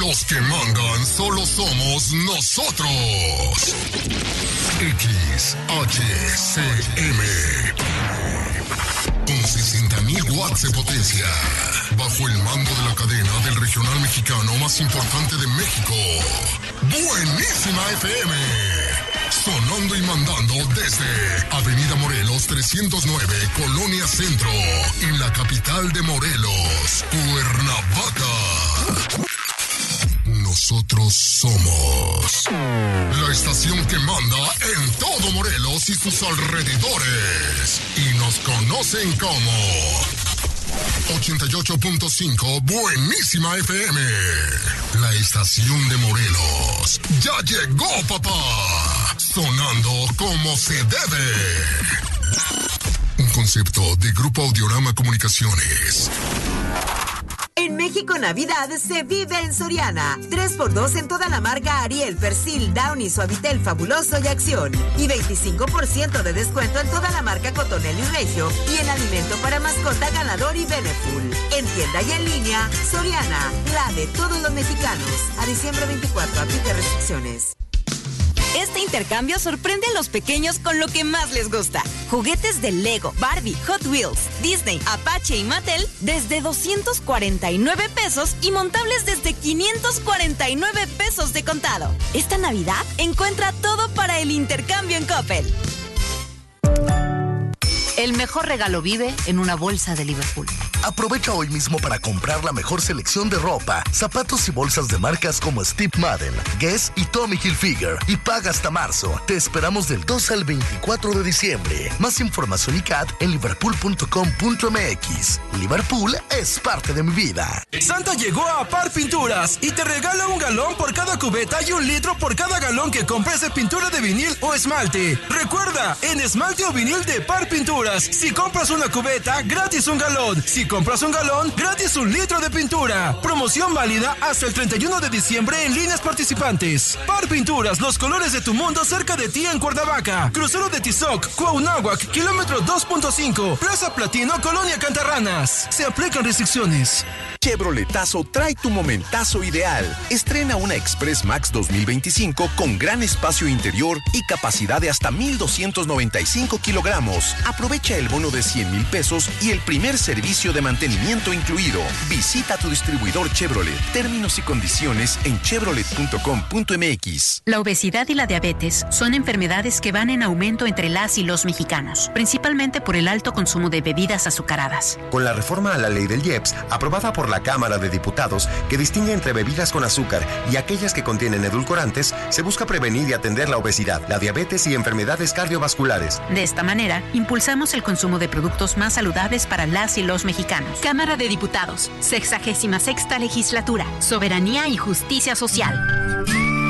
Los que mandan solo somos nosotros. XHCM. Con 60,000 watts de potencia. Bajo el mando de la cadena del regional mexicano más importante de México. Buenísima FM. Sonando y mandando desde Avenida Morelos 309, Colonia Centro, en la capital de Morelos, Cuernavaca. Nosotros somos la estación que manda en todo Morelos y sus alrededores. Y nos conocen como 88.5 Buenísima FM. La estación de Morelos. ¡Ya llegó, papá! Sonando como se debe. Un concepto de Grupo Audiorama Comunicaciones. En México Navidad se vive en Soriana. 3x2 en toda la marca Ariel, Persil, Downy, Suavitel, Fabuloso y Acción. Y 25% de descuento en toda la marca Cotonel y Regio. Y en alimento para mascota Ganador y Beneful. En tienda y en línea, Soriana, la de todos los mexicanos. A diciembre 24, aplica restricciones. Este intercambio sorprende a los pequeños con lo que más les gusta. Juguetes de Lego, Barbie, Hot Wheels, Disney, Apache y Mattel desde 249 pesos y montables desde 549 pesos de contado. Esta Navidad encuentra todo para el intercambio en Coppel. El mejor regalo vive en una bolsa de Liverpool. Aprovecha hoy mismo para comprar la mejor selección de ropa, zapatos y bolsas de marcas como Steve Madden, Guess y Tommy Hilfiger y paga hasta marzo. Te esperamos del 2 al 24 de diciembre. Más información y CAT en liverpool.com.mx. Liverpool es parte de mi vida. Santa llegó a Par Pinturas y te regala 1 galón por cada cubeta y 1 litro por cada galón que compres de pintura de vinil o esmalte. Recuerda, en esmalte o vinil de Par Pinturas, si compras una cubeta, gratis 1 galón. Si compras 1 galón, gratis 1 litro de pintura. Promoción válida hasta el 31 de diciembre en líneas participantes. Par Pinturas, los colores de tu mundo cerca de ti en Cuernavaca. Crucero de Tizoc, Cuauhnáhuac, kilómetro 2.5. Plaza Platino, Colonia Cantarranas. Se aplican restricciones. Chevroletazo trae tu momentazo ideal. Estrena una Express Max 2025 con gran espacio interior y capacidad de hasta 1,295 kilogramos. Aprovecha el bono de 100,000 pesos y el primer servicio de mantenimiento incluido. Visita tu distribuidor Chevrolet. Términos y condiciones en chevrolet.com.mx. La obesidad y la diabetes son enfermedades que van en aumento entre las y los mexicanos, principalmente por el alto consumo de bebidas azucaradas. Con la reforma a la ley del IEPS, aprobada por la Cámara de Diputados, que distingue entre bebidas con azúcar y aquellas que contienen edulcorantes, se busca prevenir y atender la obesidad, la diabetes y enfermedades cardiovasculares. De esta manera, impulsamos el consumo de productos más saludables para las y los mexicanos. Cámara de Diputados, 66ª Legislatura, Soberanía y Justicia Social.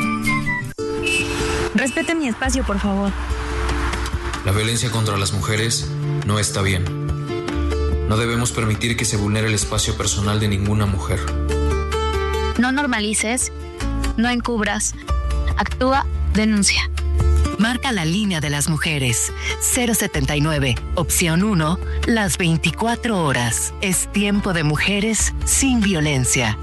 Respeten mi espacio, por favor. La violencia contra las mujeres no está bien. No debemos permitir que se vulnere el espacio personal de ninguna mujer. No normalices, no encubras, actúa, denuncia. Marca la línea de las mujeres. 079, opción 1, las 24 horas. Es tiempo de mujeres sin violencia.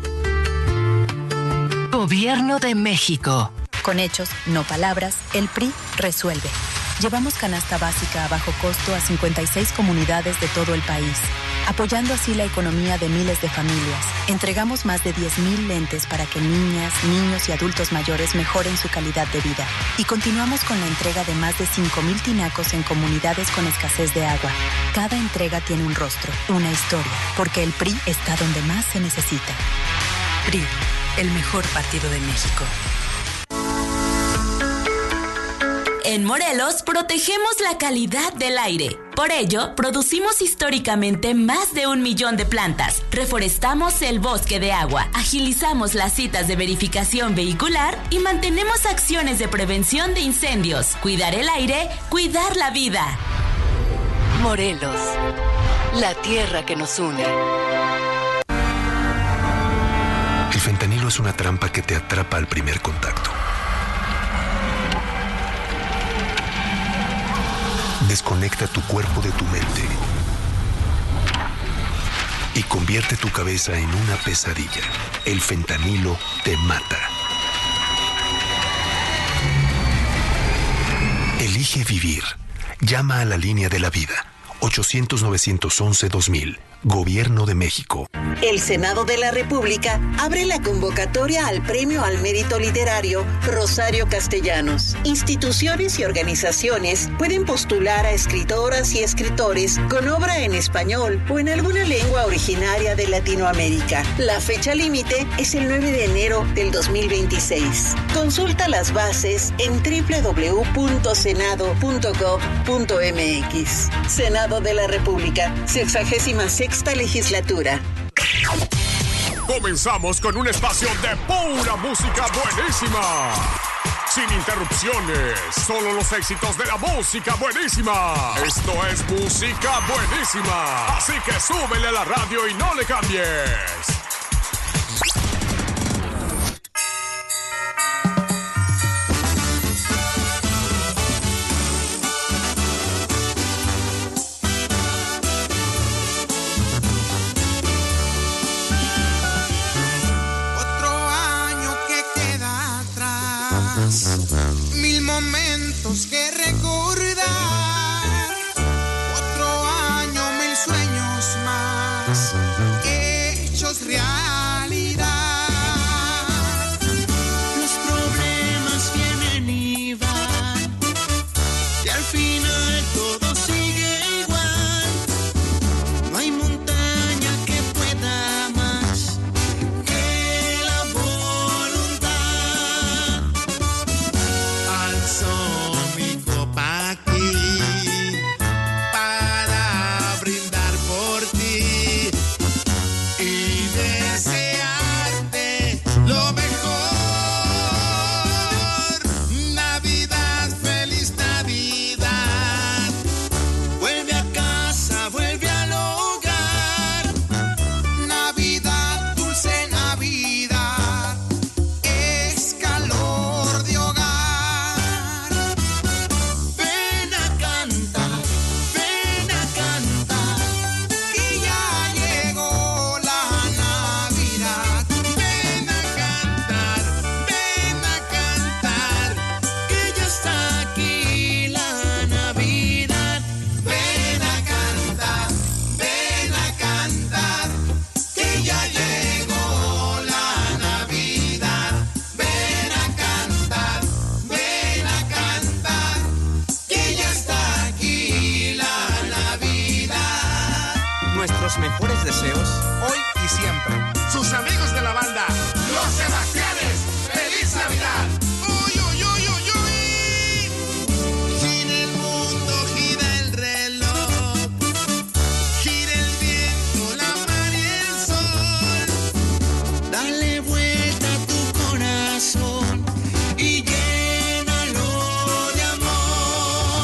Gobierno de México. Con hechos, no palabras, el PRI resuelve. Llevamos canasta básica a bajo costo a 56 comunidades de todo el país, apoyando así la economía de miles de familias. Entregamos más de 10,000 lentes para que niñas, niños y adultos mayores mejoren su calidad de vida. Y continuamos con la entrega de más de 5,000 tinacos en comunidades con escasez de agua. Cada entrega tiene un rostro, una historia, porque el PRI está donde más se necesita. PRI, el mejor partido de México. En Morelos protegemos la calidad del aire. Por ello, producimos históricamente más de 1 millón de plantas. Reforestamos el bosque de agua, agilizamos las citas de verificación vehicular y mantenemos acciones de prevención de incendios. Cuidar el aire, cuidar la vida. Morelos, la tierra que nos une. El fentanilo es una trampa que te atrapa al primer contacto. Desconecta tu cuerpo de tu mente. y convierte tu cabeza en una pesadilla. El fentanilo te mata. Elige vivir. Llama a la línea de la vida. 800-911-2000. Gobierno de México. El Senado de la República abre la convocatoria al Premio al Mérito Literario Rosario Castellanos. Instituciones y organizaciones pueden postular a escritoras y escritores con obra en español o en alguna lengua originaria de Latinoamérica. La fecha límite es el 9 de enero del 2026. Consulta las bases en www.senado.gov.mx. Senado de la República, 66ª legislatura. Comenzamos con un espacio de pura música buenísima. Sin interrupciones, solo los éxitos de la música buenísima. Esto es música buenísima. Así que súbele a la radio y no le cambies. Mil momentos que recordar, otro año, mil sueños más, hechos realidad. Los problemas vienen y van, y al final todo sigue igual. No hay montaña que pueda más que la voluntad. Alzo mi copa aquí para brindar por ti y desearte lo mejor. Navidad, feliz Navidad. Vuelve a casa, vuelve al hogar. Navidad, dulce Navidad, es calor de hogar. Ven a cantar, que ya llegó la Navidad. Ven a cantar, que ya está aquí la Navidad. Ven a cantar, que ya llegó la Navidad. Ven a cantar, que ya está aquí la Navidad. Nuestros mejores deseos hoy y siempre. Sus amigos de la banda, los Sebastianes, ¡feliz Navidad! ¡Uy, uy, uy, uy, uy! Gira el mundo, gira el reloj, gira el viento, la mar y el sol. Dale vuelta a tu corazón y llénalo de amor.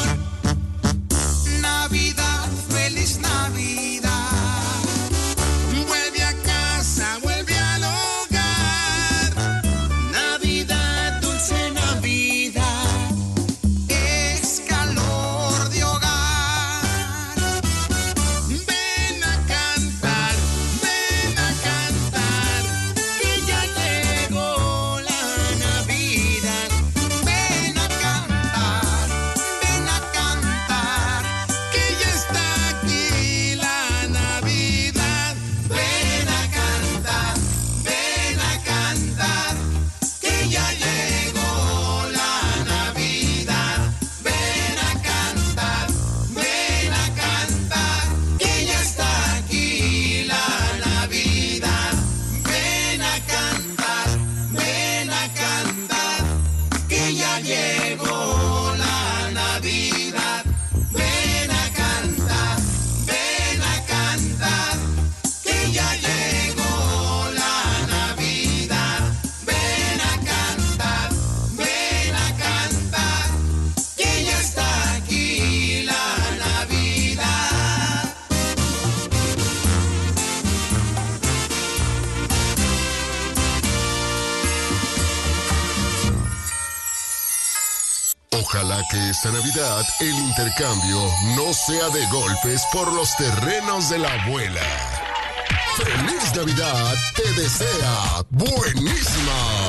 Navidad, feliz Navidad. Vuelve a casa, vuelve al hogar. Navidad, dulce Navidad, es calor de hogar. Ven a cantar, que ya llegó la Navidad. Ven a cantar, que ya está aquí la Navidad. Ven a cantar, que ya llegó la Navidad. Ven a cantar, que ya está aquí la Navidad. Ven a cantar, que ya llegó la Navidad. Ven a cantar, que ya llegó la Navidad. Ven a cantar, que ya está aquí la Navidad. Ojalá que esta Navidad el intercambio no sea de golpes por los terrenos de la abuela. ¡Feliz Navidad! Te desea Buenísima.